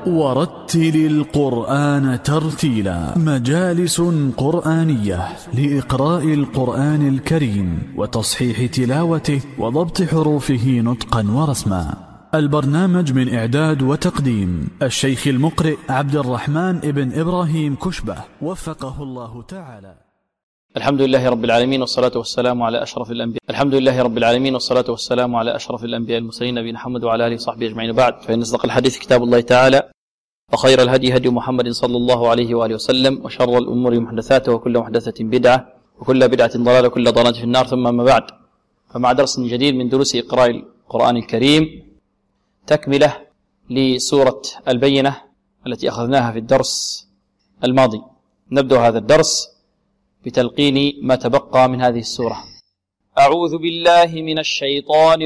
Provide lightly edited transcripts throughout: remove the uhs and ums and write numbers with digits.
ورتل القرآن ترتيلا. مجالس قرآنية لإقراء القرآن الكريم وتصحيح تلاوته وضبط حروفه نطقا ورسما. البرنامج من إعداد وتقديم الشيخ المقرئ عبد الرحمن ابن إبراهيم كشبة وفقه الله تعالى. الحمد لله رب العالمين والصلاة والسلام على أشرف الأنبياء. الحمد لله رب العالمين والصلاة والسلام على أشرف الأنبياء المرسلين نبينا محمد وعلى آله وصحبه أجمعين. بعد، فإن أصدق الحديث كتاب الله تعالى، وخير الهدي هدي محمد صلى الله عليه وآله وسلم، وشر الأمور محدثاتها، وكل محدثة بدعة، وكل بدعة ضلالة، وكل ضلالة في النار. ثم ما بعد، فمع درس جديد من دروس إقراء القرآن الكريم، تكملة لسورة البينة التي أخذناها في الدرس الماضي. نبدأ هذا الدرس بتلقين ما تبقى من هذه السورة. أعوذ بالله من الشيطان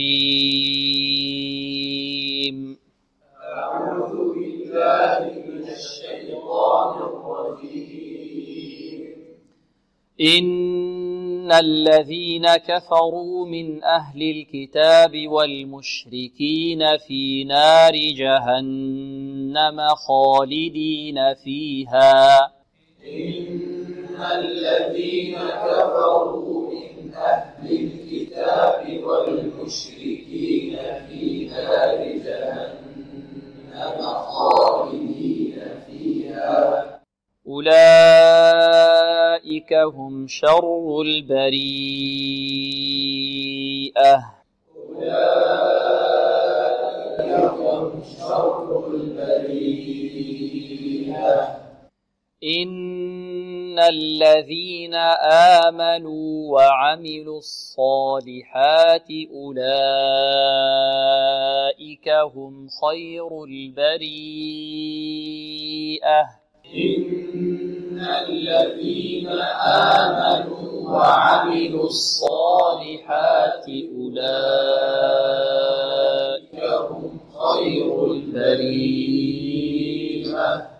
الرجيم. أعوذ بالله من الشيطان الرجيم. إن الذين كفروا من أهل الكتاب والمشركين في نار جهنم خالدين فيها. إن الذين كفروا من أهل الكتاب والمشركين في نار جهنم خالدين فيها. أولئك هم شر البريئة. أولئك هم شر البريئة. إن الذين آمنوا وعملوا الصالحات أولئك هم خير البريئة. إن الذين آمنوا وعملوا الصالحات أولئك هم خير البريئة.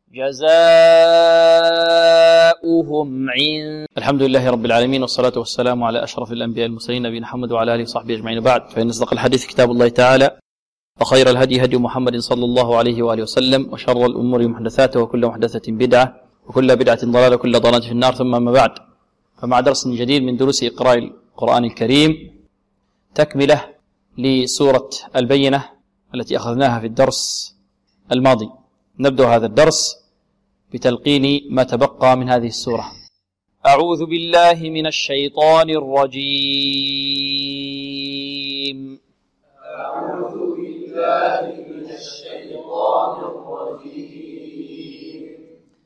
جزاؤهم عند. الحمد لله رب العالمين والصلاة والسلام على أشرف الأنبياء المرسلين نبينا محمد وعلى آله وصحبه أجمعين. بعد، فإن أصدق الحديث كتاب الله تعالى، وخير الهدي هدي محمد صلى الله عليه وآله وسلم، وشر الأمور محدثاتها، وكل محدثة بدعة، وكل بدعة ضلالة، وكل ضلالة في النار. ثم ما بعد، فمع درس جديد من دروس إقراء القرآن الكريم، تكملة لسورة البينة التي أخذناها في الدرس الماضي. نبدأ هذا الدرس بتلقين ما تبقى من هذه السورة. أعوذ بالله من الشيطان الرجيم. أعوذ بالله من الشيطان الرجيم.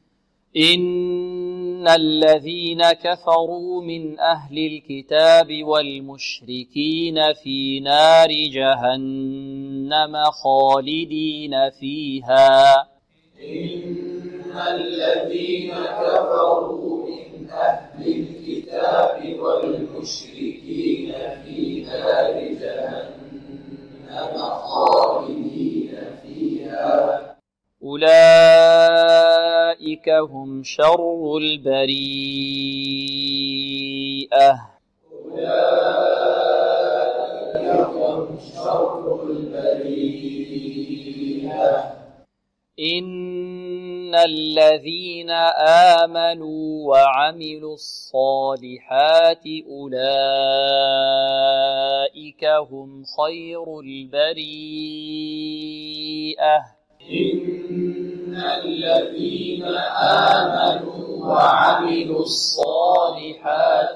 إن الذين كفروا من أهل الكتاب والمشركين في نار جهنم خالدين فيها. إن الذين كفروا من أهل الكتاب والمشركين في نار جهنم خالدين فيها. أولئك هم شر البريئة. أولئك هم شر البريئة. إن الذين آمنوا وعملوا الصالحات أولئك هم خير البريئة. إن الذين آمنوا وعملوا الصالحات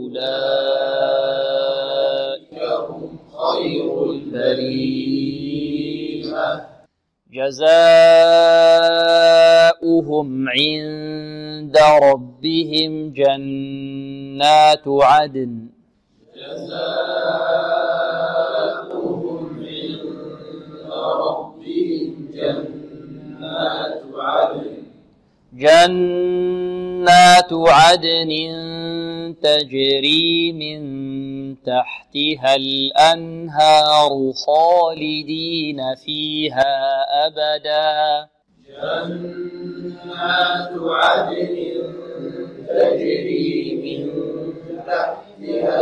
أولئك هم خير البريئة. جزاؤهم عند ربهم جنات عدن. جزاؤهم عند ربهم جنات عدن. جنات عدن تجري من تحتها الأنهار خالدين فيها أبدا. جنات عدن تجري من تحتها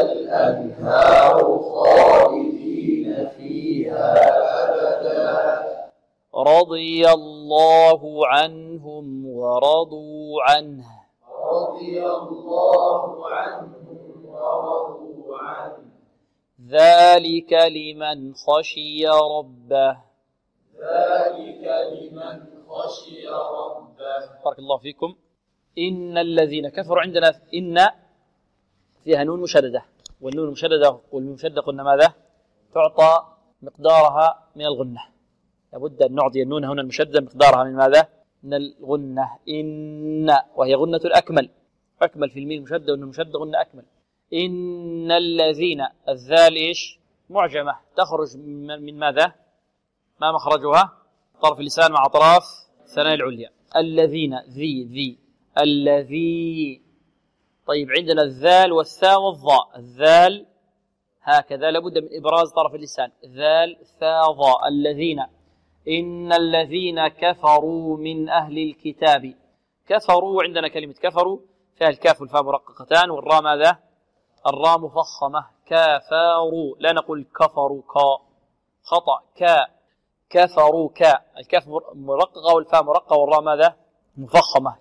الأنهار خالدين فيها أبدا. رضي الله عنهم ورضوا عنه. رضي الله عنهم ورضوا عنه. ذلك لمن خشي ربه. ذلك لمن خشي ربه. بارك الله فيكم. إن الذين كفروا، عندنا إن فيها نون مشددة، والنون المشددة والمشددة قلنا ماذا؟ تعطى مقدارها من الغنة، لابد أن نعطي النون هنا المشددة مقدارها من ماذا؟ من الغنة. إن، وهي غنة الأكمل، أكمل في الميم المشددة، والنون المشددة غنة أكمل. إن الذين، الذال إيش؟ معجمة، تخرج من ماذا؟ ما مخرجها؟ طرف اللسان مع أطراف الثنايا العليا. الذين، ذي الذي. طيب عندنا الذال والثاء والظاء. الذال هكذا لابد من إبراز طرف اللسان، ذال ثاء ظاء. الذين. إن الذين كفروا من أهل الكتاب. كفروا، عندنا كلمة كفروا فيها الكاف والفاء مرققتان، والراء ماذا؟ الراء مفخمة. كفروا، لا نقول كفروا كا، خطأ. كفروا كا، الكاف مرققة والفاء مرققة والراء ماذا؟ مفخمة.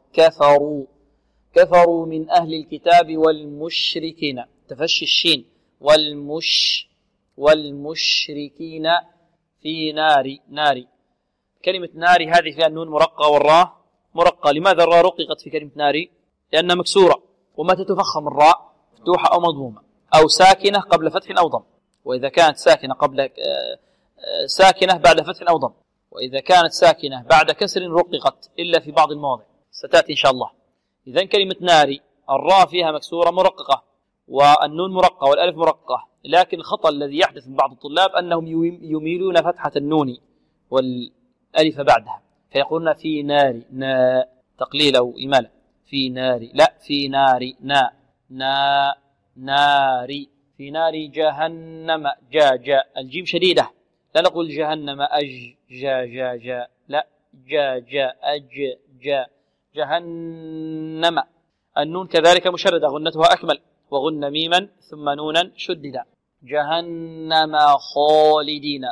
كفروا من أهل الكتاب والمشركين، تفشي الشين، والمشركين في نار. كلمة نار هذه فيها النون مرققة والراء مرققة. لماذا الراء رققت في كلمة نار؟ لأنها مكسورة، ومتى تفخم الراء؟ مفتوحة أو مضمومة، أو ساكنة قبل فتح أو ضم. وإذا كانت ساكنة ساكنة بعد فتح أو ضم، وإذا كانت ساكنة بعد كسر رققت، إلا في بعض المواضع ستأتي إن شاء الله. إذن كلمة نار الراء فيها مكسورة مرققة، والنون مرققة والألف مرققة، لكن الخطأ الذي يحدث من بعض الطلاب أنهم يميلون فتحة النون والألف بعدها، فيقولون في نار، تقليل أو إمالة. في نار، لا، في نار، نار. في نار جهنم، جا الجيم شديدة، لا نقول جهنم جا، لا، جا جا جهنم. النون كذلك مشددة، غنتها أكمل، وغن ميما ثم نونا شددا. جهنم خالدين،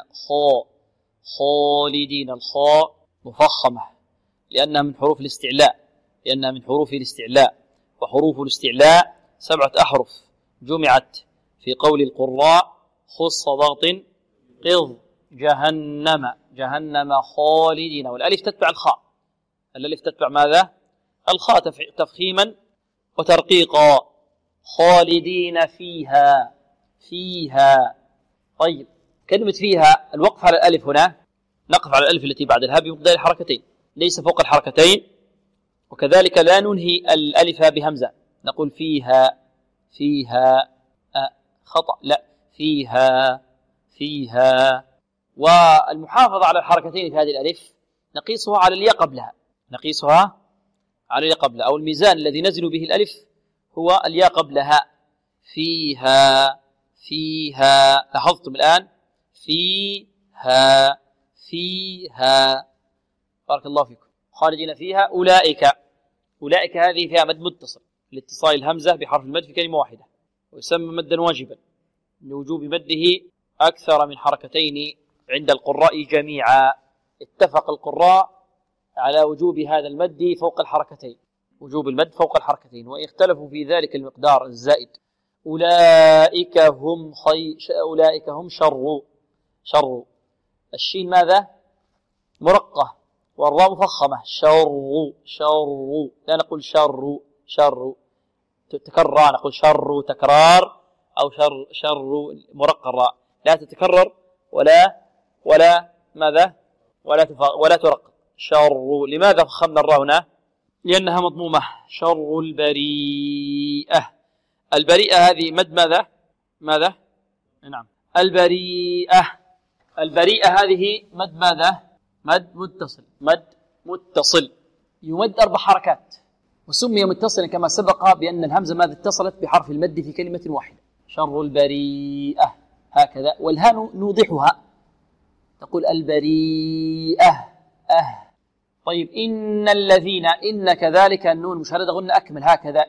خالدين، الخاء مفخمة لأنها من حروف الاستعلاء، وحروف الاستعلاء 7 أحرف جمعت في قول القراء خص ضغط قض. جهنم خالدين، والألف تتبع الخاء، الألف تتبع ماذا؟ الخاء تفخيما وترقيقا. خالدين فيها. طيب كلمة فيها الوقف على الألف هنا، نقف على الألف التي بعد الهاء بمقدار الحركتين، ليس فوق الحركتين. وكذلك لا ننهي الألف بهمزة، نقول فيها خطأ، لا، فيها. والمحافظة على الحركتين في هذه الألف نقيسها على الياء قبلها، أو الميزان الذي نزل به الألف هو الياء قبلها. فيها، لاحظتم الآن؟ فيها. بارك الله فيكم. خالدين فيها. أولئك هذه فيها مد متصل لاتصال الهمزة بحرف المد في كلمة واحدة، ويسمى مدا واجبا لوجوب مده أكثر من حركتين عند القراء جميعا. اتفق القراء على وجوب هذا المد فوق الحركتين، وجوب المد فوق الحركتين، وإن اختلفوا في ذلك المقدار الزائد. أولئك هم شر. الشين ماذا؟ مرقة، والراء مفخمة. شر، لا نقول شر تكرر، نقول شر تكرار، أو شر مرقة الراء لا تتكرر ولا ماذا؟ ولا ترقق. شر. لماذا فخمنا الراء هنا؟ لأنها مضمومة. شر البريئة. البريئة هذه مد ماذا؟ نعم، البريئة هذه مد ماذا؟ مد متصل يمد 4 حركات، وسمي متصلا كما سبق بأن الهمزة ماذا اتصلت بحرف المد في كلمة واحدة. شر البريئة هكذا، والهاء نوضحها، تقول البريئة. طيب إن الذين، إن كذلك النون مشددة غنة أكمل هكذا.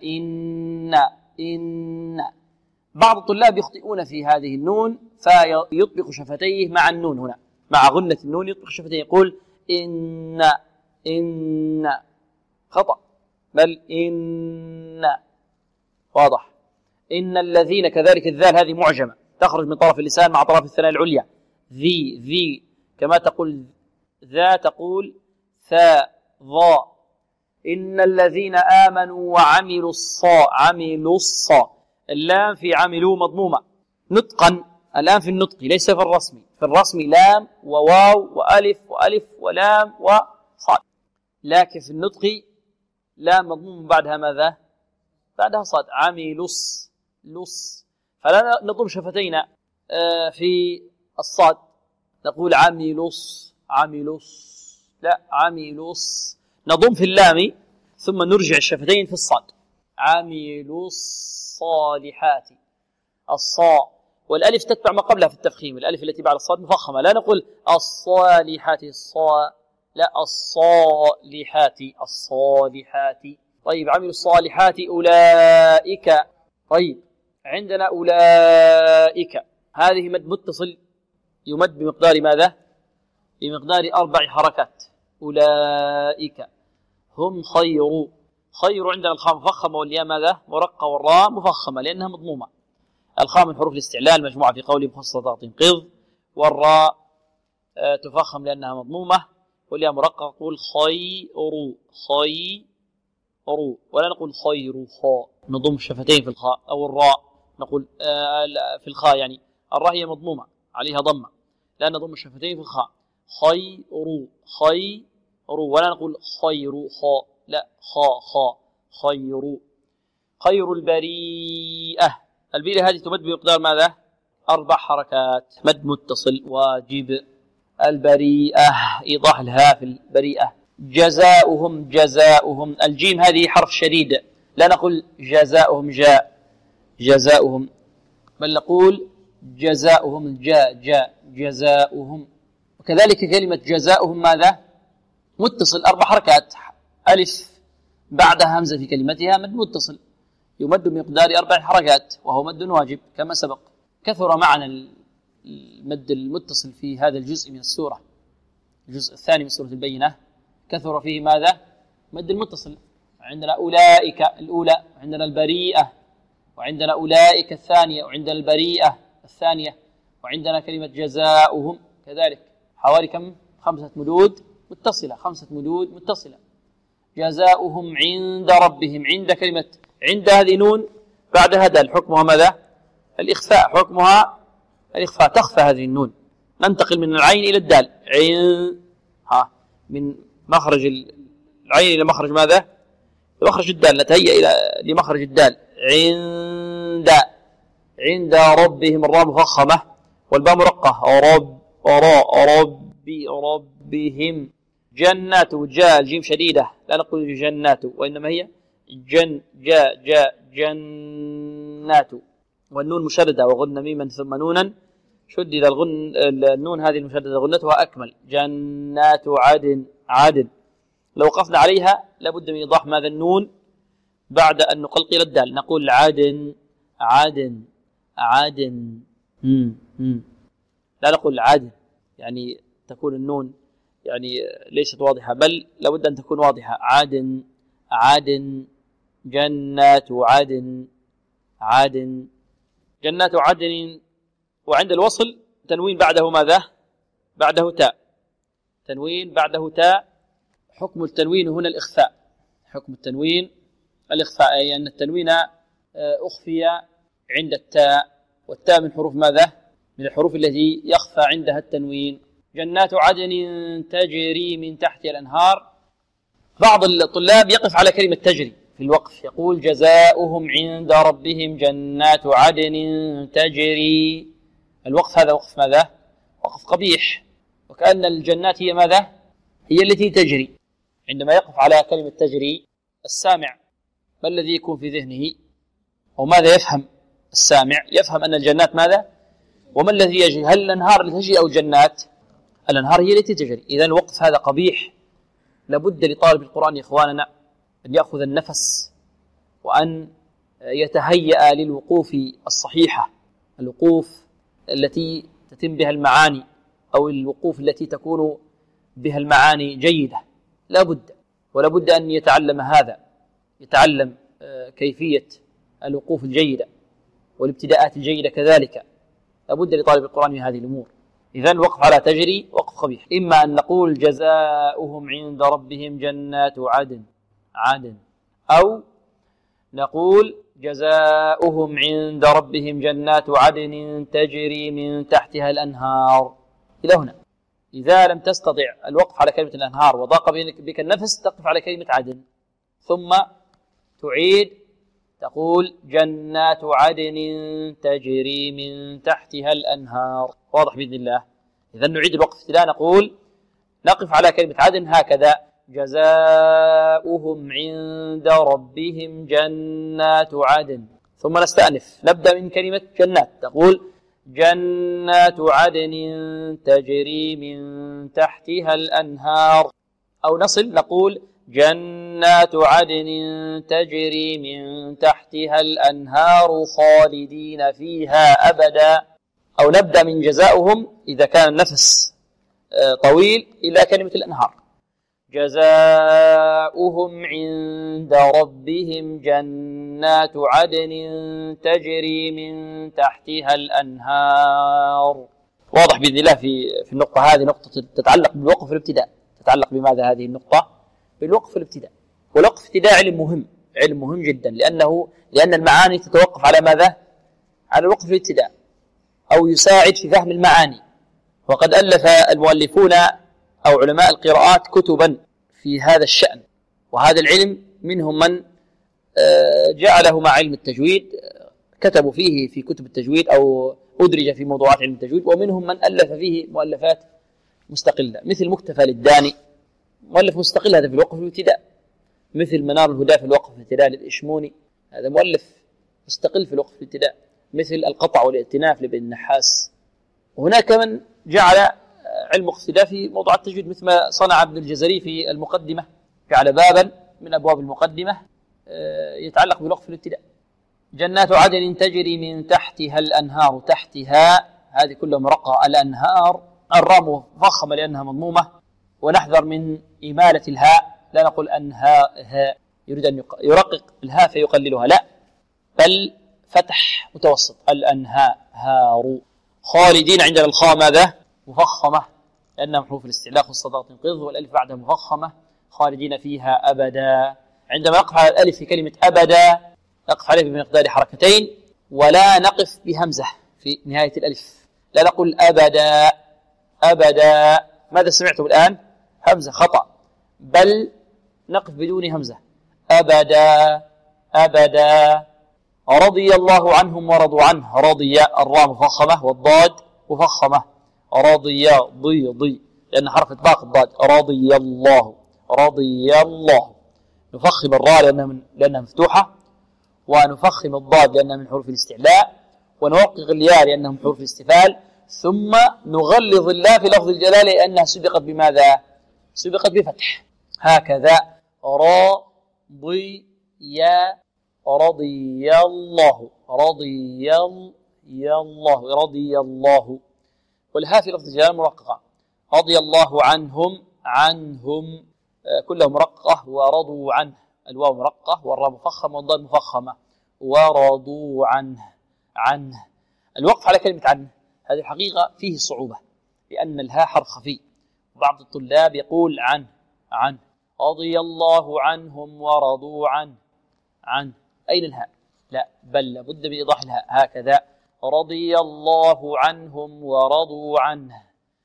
إن بعض الطلاب يخطئون في هذه النون فيطبق شفتيه مع النون هنا، مع غنة النون يطبق شفتيه، يقول إن خطأ، بل إن. واضح. إن الذين كذلك الذال هذه معجمة تخرج من طرف اللسان مع طرف الثناء العليا. ذي كما تقول ذا تقول ثاء ضاء. إن الذين آمنوا وعملوا الصا اللام في عملوا مضمومة نطقا. الآن في النطق ليس في الرسم. في الرسم لام وواو وألف ولام وصاد، لكن في النطق لام مضموم بعدها ماذا؟ بعدها صاد. عملوا لص. فلا نضم شفتينا في الصاد نقول عملوس لا عملوس. نضم في اللام ثم نرجع الشفتين في الصاد. عملوا الصالحات. الصاء والألف تتبع ما قبلها في التفخيم. الألف التي بعد الصاد مفخمة، لا نقول الصالحات الصاء، لا الصالحات. طيب عملوا الصالحات أولئك. طيب عندنا أولئك هذه مد متصل يمد بمقدار ماذا؟ بمقدار 4 حركات. أولئك هم خير عندنا الخاء مفخمة والياء ماذا؟ مرقة والراء مفخمة لأنها مضمومة. الخاء من حروف الاستعلال مجموعة في قوله مخصصة تنقض، والراء تفخم لأنها مضمومة، والياء مرقة. نقول خير ولا نقول خير خاء. نضم الشفتين في الخاء أو الراء. نقول في الخاء يعني الراء هي مضمومة عليها ضمة، لا نضم الشفتين في الخاء. خير ولا نقول خير خاء، لا خاء. خير البريئة. البريئة هذه تمد بمقدار ماذا؟ 4 حركات مد متصل واجب. البريئة إيضاح الهاء في البريئة. جزاؤهم. الجيم هذه حرف شديد، لا نقول جزاؤهم بل نقول جزاؤهم جزاؤهم. وكذلك كلمة جزاؤهم ماذا؟ متصل 4 حركات. ألف بعدها همزة في كلمتها مد متصل يمد بمقدار 4 حركات وهو مد واجب كما سبق. كثر معنا المد المتصل في هذا الجزء من السورة، الجزء الثاني من سورة البينة، كثر فيه ماذا؟ مد المتصل. عندنا أولئك الأولى، وعندنا البريئة، وعندنا أولئك الثانية، وعندنا البريئة الثانية، وعندنا كلمة جزاؤهم كذلك. حوالي كم؟ 5 مدود متصلة. 5 مدود متصلة. جزاؤهم عند ربهم. عند كلمة عند هذه نون بعدها دال، حكمها ماذا؟ الإخفاء. حكمها الإخفاء، تخفى هذه النون. ننتقل من العين إلى الدال. من مخرج العين إلى مخرج ماذا؟ مخرج الدال. نتهيأ لمخرج الدال. عند ربهم. الراء مفخمة والباء مرقة. ربهم. جنات جاء الجيم شديدة، لا نقول جنات وإنما هي جنات، والنون مشددة وغن ميما ثم نونا شدد النون هذه المشددة غنتها أكمل. جنات عدن. لو وقفنا عليها لابد من إيضاح ماذا النون بعد أن نقلقل الدال. نقول عدن. لا نقول عدن يعني تكون النون يعني ليست واضحة، بل لابد أن تكون واضحة. عدن. جنات عدن. وعند الوصل تنوين بعده ماذا؟ بعده تاء. تنوين بعده تاء. حكم التنوين هنا الإخفاء. حكم التنوين الإخفاء، أي أن التنوين أخفي عند التاء، والتاء من حروف ماذا؟ من الحروف التي يخفى عندها التنوين. جنات عدن تجري من تحت الأنهار. بعض الطلاب يقف على كلمة تجري في الوقف، يقول جزاؤهم عند ربهم جنات عدن تجري. الوقف هذا وقف ماذا؟ وقف قبيح، وكأن الجنات هي ماذا؟ هي التي تجري. عندما يقف على كلمة تجري السامع ما الذي يكون في ذهنه؟ أو ماذا يفهم السامع؟ يفهم أن الجنات ماذا؟ وما الذي يجري؟ هل الأنهار التي تجري أو الجنات؟ الأنهار هي التي تجري. إذن الوقف هذا قبيح. لابد لطالب القرآن يا إخواننا أن يأخذ النفس وأن يتهيأ للوقوف الصحيحة، الوقوف التي تتم بها المعاني، أو الوقوف التي تكون بها المعاني جيدة لا بد، ولا بد أن يتعلم هذا، يتعلم كيفية الوقوف الجيدة والابتداءات الجيدة كذلك، لا بد لطالب القرآن من هذه الأمور. إذن الوقف على تجري وقف قبيح. إما أن نقول جزاؤهم عند ربهم جنات عدن، أو نقول جزاؤهم عند ربهم جنات عدن تجري من تحتها الأنهار إلى هنا. إذا لم تستطع الوقف على كلمة الأنهار وضاق بك النفس تقف على كلمة عدن، ثم تعيد تقول جنات عدن تجري من تحتها الأنهار. واضح بإذن الله؟ إذا نعيد الوقف ابتداء، نقول نقف على كلمة عدن هكذا جزاؤهم عند ربهم جنات عدن، ثم نستأنف نبدأ من كلمة جنات، تقول جنات عدن تجري من تحتها الأنهار، أو نصل نقول جنات عدن تجري من تحتها الأنهار خالدين فيها أبدا، أو نبدأ من جزاؤهم إذا كان النفس طويل إلى كلمة الأنهار جزاؤهم عند ربهم جنات عدن تجري من تحتها الأنهار. واضح بإذن الله في النقطة هذه، نقطة تتعلق بالوقف الابتداء. تتعلق بماذا هذه النقطة؟ بالوقف الابتداء. والوقف الابتداء علم مهم جدا، لأن المعاني تتوقف على ماذا؟ على الوقف الابتداء، أو يساعد في فهم المعاني. وقد ألف المؤلفون أو علماء القراءات كتبا في هذا الشأن، وهذا العلم منهم من جعله مع علم التجويد، كتبوا فيه في كتب التجويد أو أدرج في موضوعات علم التجويد، ومنهم من ألف فيه مؤلفات مستقلة، مثل مكتفى للداني مؤلف مستقل هذا في الوقف الابتداء، مثل منار الهدى في الوقف الابتداء للإشموني، هذا مؤلف مستقل في الوقف الابتداء، مثل القطع والائتناف لابن النحاس. وهناك من جعل علم اقتداء في موضوع التجويد، مثل ما صنع ابن الجزري في المقدمة، جعل بابا من أبواب المقدمة يتعلق بالوقف الابتداء. جنات عدن تجري من تحتها الأنهار، تحتها هذه كلها مرقة، الأنهار الراء مفخمة لأنها مضمومة، ونحذر من إمالة الهاء، لا نقول أنها يريد أن يرقق الهاء فيقللها، لا، بل فتح متوسط، الأنهار. خالدين عندنا الخاء ماذا؟ مفخمة لأنها حروف الاستعلاء والصداء تنقض، والألف بعدها مفخمة، خالدين فيها أبدا. عندما نقف على الألف في كلمة أبدا نقف عليه بمقدار حركتين، ولا نقف بهمزة في نهاية الألف، لا نقول أبدا. ماذا سمعتم الآن؟ همزة، خطأ، بل نقف بدون همزة. أبدا. رضي الله عنهم ورضوا عنه، رضي الراء مفخمة والضاد مفخمة، رضي ضي لأن حرف إطباق الضاد، رضي الله. نفخم الراء لأنها مفتوحة، ونفخم الضاد لأنها من حروف الاستعلاء، ونوقق الياء لأنها من حروف الاستفال، ثم نغلظ الله في لفظ الجلالة لأنها سبقت بماذا؟ سبقت بفتح، هكذا رضي الله. والها في لفظ الجلالة مرققة، رضي الله عنهم كلها مرققة، ورضوا عنه الواو مرققة والراء مفخمة والضاد مفخمة، ورضوا عنه. الوقف على كلمة عنه هذه الحقيقة فيه صعوبة، لأن الهاء حرف خفي، بعض الطلاب يقول عنه رضي الله عنهم ورضوا عنه. أين الهاء؟ لا، بل لابد من إيضاح الهاء، هكذا رضي الله عنهم ورضوا عنه.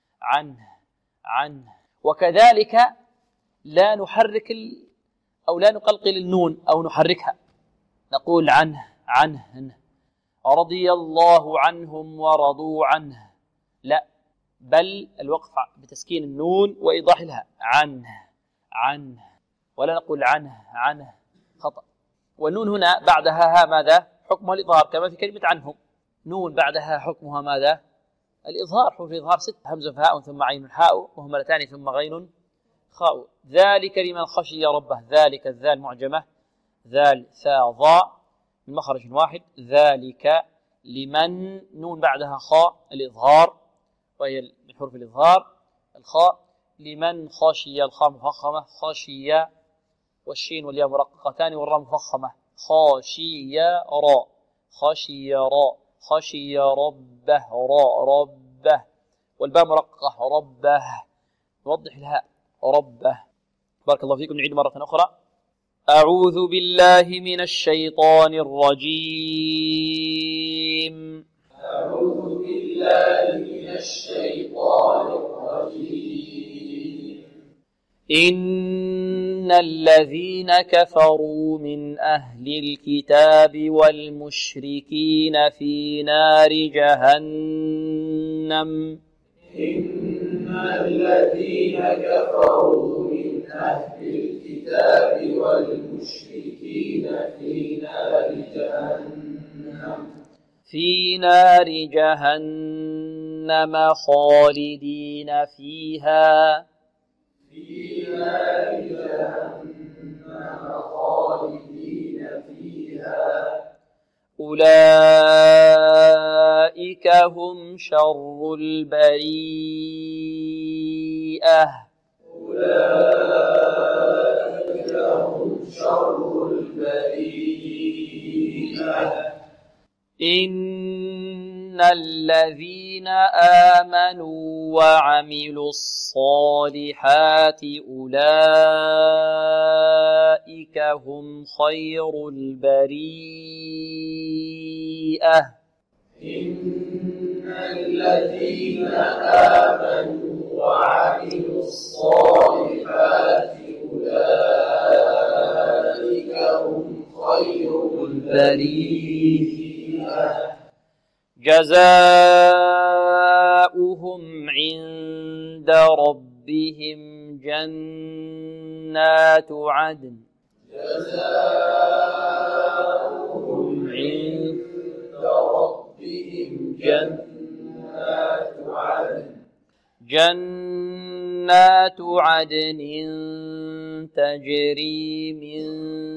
وكذلك لا نحرك أو لا نقلقل النون أو نحركها، نقول عنه رضي الله عنهم ورضوا عنه، لا، بل الوقف بتسكين النون وإيضاح الهاء، عنه، ولا نقول عنه، خطأ. والنون هنا بعدها ها ماذا؟ حكمها الإظهار، كما في كلمة عنهم، نون بعدها حكمها ماذا؟ الإظهار، حروف الإظهار 6، همزة فهاء ثم عين حاء وهملتان ثم غين خاء. ذلك لمن خشي ربه، ذلك الذال معجمة، ذال ثاء ضاء من مخرج واحد، ذلك لمن، نون بعدها خاء الإظهار وهي من حروف الإظهار الخاء، لمن خشي الخاء مفخمة خشي والشين والياء مرققتان والراء مفخمة خاشي را خشي را خشي ربه را ربه والباء مرققة ربه نوضح الهاء ربه. بارك الله فيكم. نعيد مرة أخرى. أعوذ بالله من الشيطان الرجيم. أعوذ بالله من الشيطان الرجيم. إن الذين كفروا من أهل الكتاب والمشركين في نار جهنم. إن الذين كفروا من أهل الكتاب والمشركين في نار جهنم خالدين فيها. أولئك هم شر البريئة. إن الذين آمنوا وعملوا الصالحات أولئك هم خير البريئة. إن الذين آمنوا وعملوا الصالحات أولئك هم خير البريئة. جزاؤهم عند ربهم جنات عدن. جزاؤهم عند ربهم جنات عدن تجري من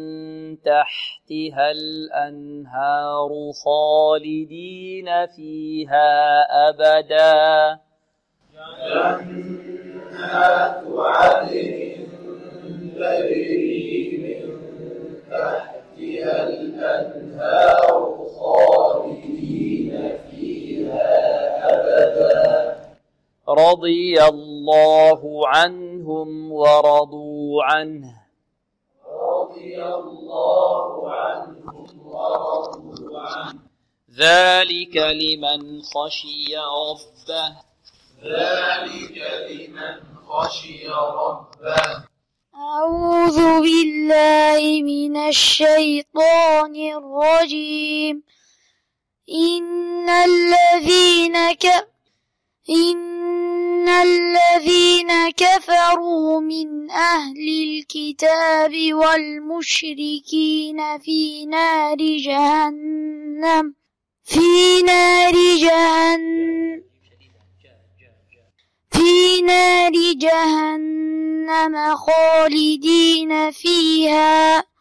تحتها الأنهار خالدين فيها أبدا. جنات عدن تجري من تحتها الأنهار خالدين فيها أبدا. رضي الله عنهم ورضوا عنه. رضي الله عنهم ورضوا عنه. ذلك لمن خشي ربه. ذلك لمن خشي ربه. أعوذ بالله من الشيطان الرجيم. إن الذين كفروا من أهل الكتاب والمشركين في نار جهنم خالدين فيها